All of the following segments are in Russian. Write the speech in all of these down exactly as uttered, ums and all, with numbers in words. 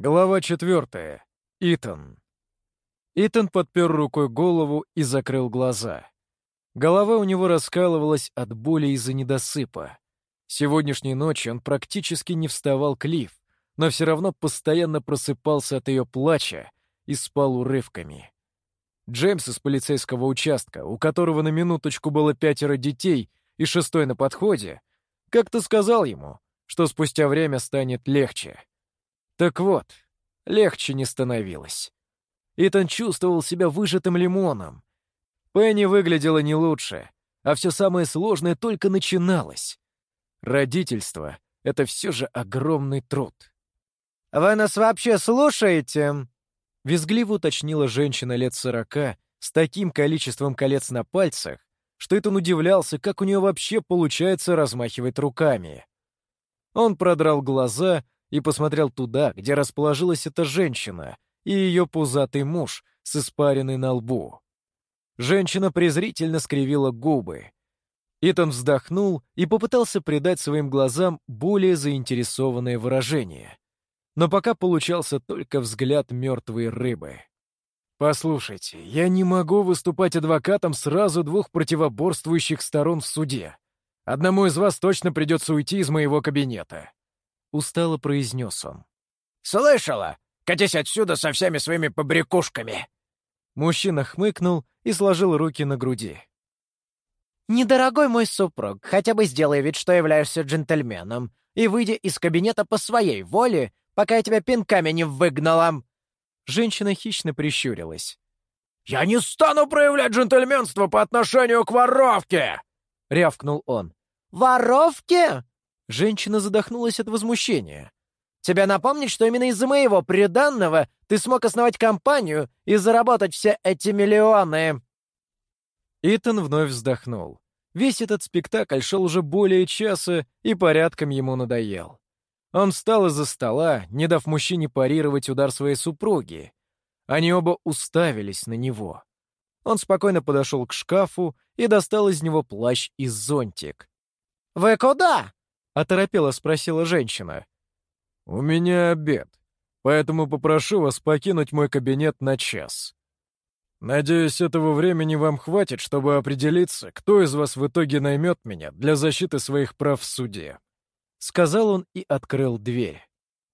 Глава четвертая. Итан. Итан подпер рукой голову и закрыл глаза. Голова у него раскалывалась от боли из-за недосыпа. Сегодняшней ночью он практически не вставал к Лив, но все равно постоянно просыпался от ее плача и спал урывками. Джеймс из полицейского участка, у которого на минуточку было пятеро детей и шестой на подходе, как-то сказал ему, что спустя время станет легче. Так вот, легче не становилось. Итан чувствовал себя выжатым лимоном. Пенни выглядела не лучше, а все самое сложное только начиналось. Родительство — это все же огромный труд. «Вы нас вообще слушаете?» — визгливо уточнила женщина лет сорока с таким количеством колец на пальцах, что Итан удивлялся, как у нее вообще получается размахивать руками. Он продрал глаза и посмотрел туда, где расположилась эта женщина и ее пузатый муж с испариной на лбу. Женщина презрительно скривила губы. Итан вздохнул и попытался придать своим глазам более заинтересованное выражение. Но пока получался только взгляд мертвой рыбы. «Послушайте, я не могу выступать адвокатом сразу двух противоборствующих сторон в суде. Одному из вас точно придется уйти из моего кабинета», — устало произнес он. «Слышала? Катись отсюда со всеми своими побрякушками!» Мужчина хмыкнул и сложил руки на груди. «Недорогой мой супруг, хотя бы сделай вид, что являешься джентльменом, и выйди из кабинета по своей воле, пока я тебя пинками не выгнала!» Женщина хищно прищурилась. «Я не стану проявлять джентльменство по отношению к воровке!» — рявкнул он. «Воровке?» Женщина задохнулась от возмущения. «Тебе напомнить, что именно из-за моего приданного ты смог основать компанию и заработать все эти миллионы?» Итан вновь вздохнул. Весь этот спектакль шел уже более часа и порядком ему надоел. Он встал из-за стола, не дав мужчине парировать удар своей супруги. Они оба уставились на него. Он спокойно подошел к шкафу и достал из него плащ и зонтик. «Вы куда?» — оторопело спросила женщина. «У меня обед, поэтому попрошу вас покинуть мой кабинет на час. Надеюсь, этого времени вам хватит, чтобы определиться, кто из вас в итоге наймет меня для защиты своих прав в суде», — сказал он и открыл дверь.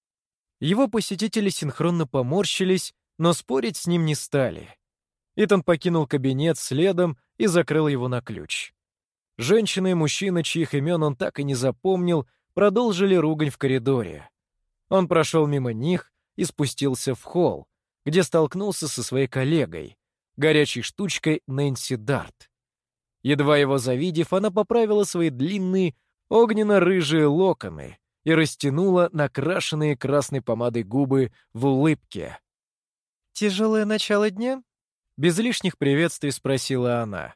Его посетители синхронно поморщились, но спорить с ним не стали. Итан покинул кабинет следом и закрыл его на ключ. Женщина и мужчина, чьих имен он так и не запомнил, продолжили ругань в коридоре. Он прошел мимо них и спустился в холл, где столкнулся со своей коллегой, горячей штучкой Нэнси Дарт. Едва его завидев, она поправила свои длинные огненно-рыжие локоны и растянула накрашенные красной помадой губы в улыбке. «Тяжелое начало дня?» — без лишних приветствий спросила она.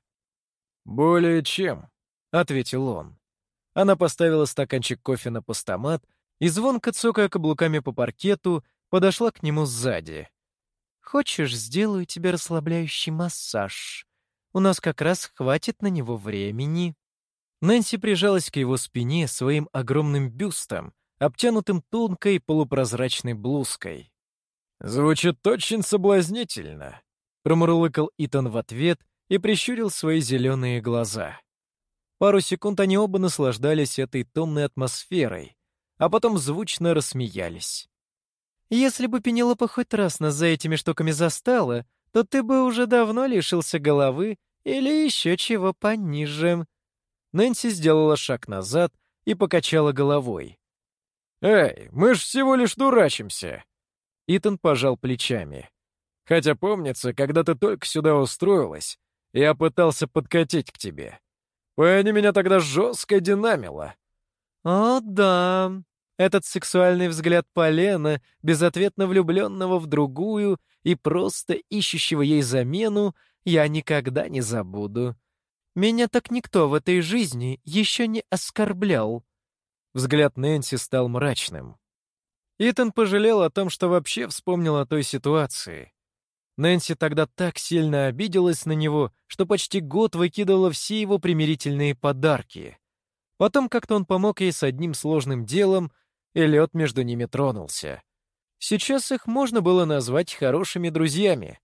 «Более чем», — ответил он. Она поставила стаканчик кофе на постамат и, звонко цокая каблуками по паркету, подошла к нему сзади. «Хочешь, сделаю тебе расслабляющий массаж? У нас как раз хватит на него времени». Нэнси прижалась к его спине своим огромным бюстом, обтянутым тонкой полупрозрачной блузкой. «Звучит очень соблазнительно», — промурлыкал Итан в ответ и прищурил свои зеленые глаза. Пару секунд они оба наслаждались этой томной атмосферой, а потом звучно рассмеялись. «Если бы Пенелопа хоть раз нас за этими штуками застала, то ты бы уже давно лишился головы или еще чего пониже». Нэнси сделала шаг назад и покачала головой. «Эй, мы ж всего лишь дурачимся!» Итан пожал плечами. «Хотя помнится, когда ты только сюда устроилась, я пытался подкатить к тебе. Пенни меня тогда жестко динамила». «О, да!» Этот сексуальный взгляд Полена, безответно влюбленного в другую и просто ищущего ей замену, я никогда не забуду. Меня так никто в этой жизни еще не оскорблял. Взгляд Нэнси стал мрачным. Итан пожалел о том, что вообще вспомнил о той ситуации. Нэнси тогда так сильно обиделась на него, что почти год выкидывала все его примирительные подарки. Потом как-то он помог ей с одним сложным делом, и лед между ними тронулся. Сейчас их можно было назвать хорошими друзьями.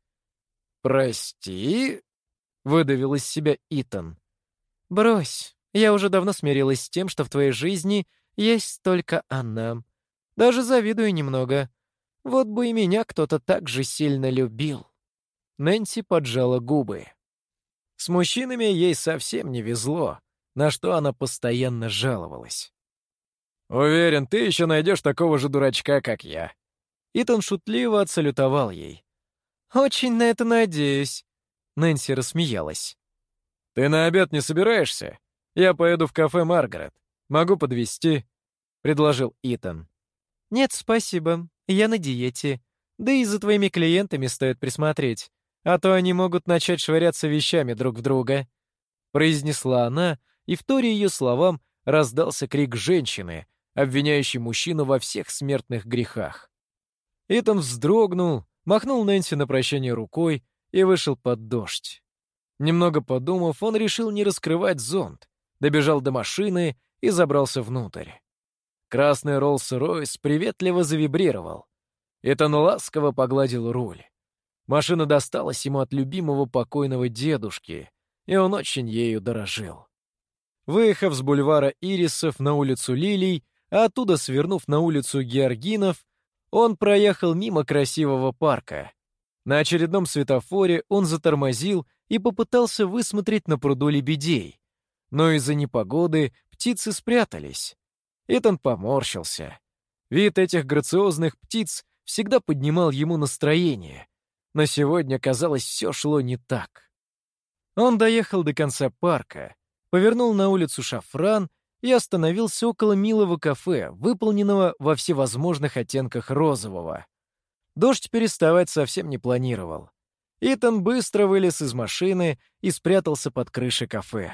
«Прости?» — выдавил из себя Итан. «Брось, я уже давно смирилась с тем, что в твоей жизни есть только она. Даже завидую немного. Вот бы и меня кто-то так же сильно любил». Нэнси поджала губы. С мужчинами ей совсем не везло, на что она постоянно жаловалась. «Уверен, ты еще найдешь такого же дурачка, как я». Итан шутливо отсалютовал ей. «Очень на это надеюсь», — Нэнси рассмеялась. «Ты на обед не собираешься? Я поеду в кафе «Маргарет». Могу подвезти», — предложил Итан. «Нет, спасибо. Я на диете. Да и за твоими клиентами стоит присмотреть, а то они могут начать швыряться вещами друг в друга», — произнесла она, и в торе ее словам раздался крик женщины, обвиняющей мужчину во всех смертных грехах. Итан вздрогнул, махнул Нэнси на прощание рукой и вышел под дождь. Немного подумав, он решил не раскрывать зонт, добежал до машины и забрался внутрь. Красный Роллс-Ройс приветливо завибрировал. Итан ласково погладил руль. Машина досталась ему от любимого покойного дедушки, и он очень ею дорожил. Выехав с бульвара Ирисов на улицу Лилий, а оттуда свернув на улицу Георгинов, он проехал мимо красивого парка. На очередном светофоре он затормозил и попытался высмотреть на пруду лебедей. Но из-за непогоды птицы спрятались. Итан поморщился. Вид этих грациозных птиц всегда поднимал ему настроение. Но сегодня, казалось, все шло не так. Он доехал до конца парка, повернул на улицу Шафран и остановился около милого кафе, выполненного во всевозможных оттенках розового. Дождь переставать совсем не планировал. Итан быстро вылез из машины и спрятался под крышей кафе.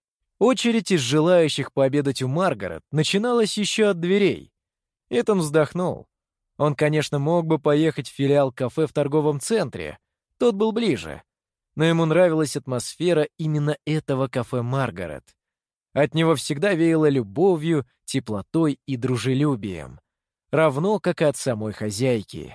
Очередь из желающих пообедать у Маргарет начиналась еще от дверей. Итан вздохнул. Он, конечно, мог бы поехать в филиал кафе в торговом центре, тот был ближе, но ему нравилась атмосфера именно этого кафе Маргарет. От него всегда веяло любовью, теплотой и дружелюбием, равно как и от самой хозяйки.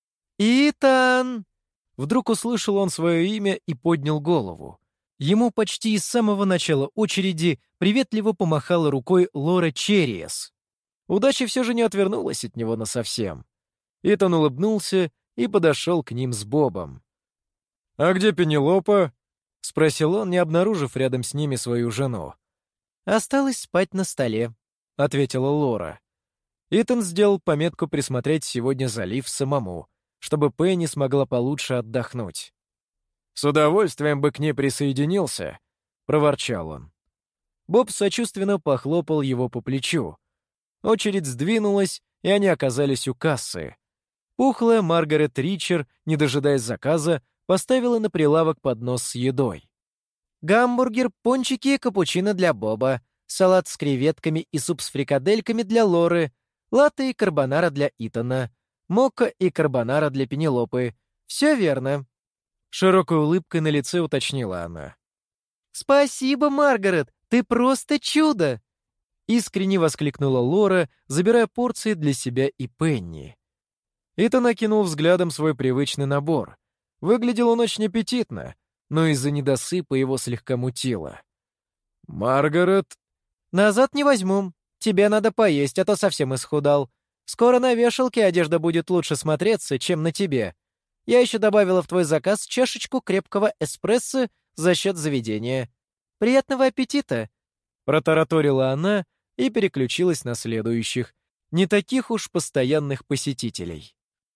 «Итан!» Вдруг услышал он свое имя и поднял голову. Ему почти из самого начала очереди приветливо помахала рукой Лора Черриес. Удача все же не отвернулась от него насовсем. Итан улыбнулся и подошел к ним с Бобом. «А где Пенелопа?» — спросил он, не обнаружив рядом с ними свою жену. «Осталось спать на столе», — ответила Лора. Итан сделал пометку присмотреть сегодня залив самому, чтобы Пенни смогла получше отдохнуть. «С удовольствием бы к ней присоединился», — проворчал он. Боб сочувственно похлопал его по плечу. Очередь сдвинулась, и они оказались у кассы. Пухлая Маргарет Ричер, не дожидаясь заказа, поставила на прилавок поднос с едой. «Гамбургер, пончики и капучино для Боба, салат с креветками и суп с фрикадельками для Лоры, латте и карбонара для Итана, мокко и карбонара для Пенелопы. Все верно». Широкой улыбкой на лице уточнила она. «Спасибо, Маргарет, ты просто чудо!» Искренне воскликнула Лора, забирая порции для себя и Пенни. Итан окинул взглядом свой привычный набор. Выглядел он очень аппетитно, но из-за недосыпа его слегка мутило. «Маргарет...» «Назад не возьму. Тебе надо поесть, а то совсем исхудал. Скоро на вешалке одежда будет лучше смотреться, чем на тебе. Я еще добавила в твой заказ чашечку крепкого эспрессо за счет заведения. Приятного аппетита!» Протараторила она и переключилась на следующих, не таких уж постоянных посетителей.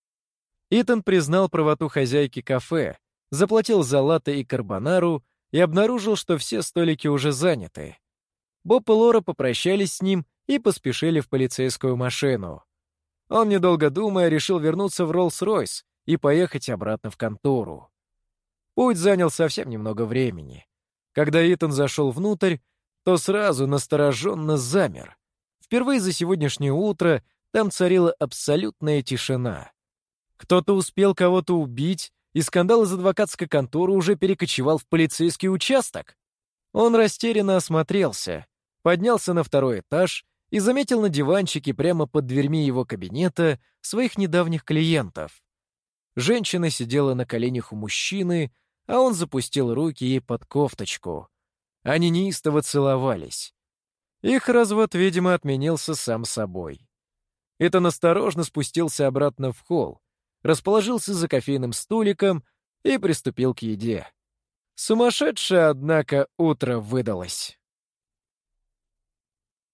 Итан признал правоту хозяйки кафе, заплатил за латте и карбонару и обнаружил, что все столики уже заняты. Боб и Лора попрощались с ним и поспешили в полицейскую машину. Он, недолго думая, решил вернуться в Роллс-Ройс и поехать обратно в контору. Путь занял совсем немного времени. Когда Итан зашел внутрь, то сразу настороженно замер. Впервые за сегодняшнее утро там царила абсолютная тишина. Кто-то успел кого-то убить, и скандал из адвокатской конторы уже перекочевал в полицейский участок. Он растерянно осмотрелся, поднялся на второй этаж и заметил на диванчике прямо под дверьми его кабинета своих недавних клиентов. Женщина сидела на коленях у мужчины, а он запустил руки ей под кофточку. Они неистово целовались. Их развод, видимо, отменился сам собой. Итан осторожно спустился обратно в холл, расположился за кофейным столиком и приступил к еде. Сумасшедшее, однако, утро выдалось.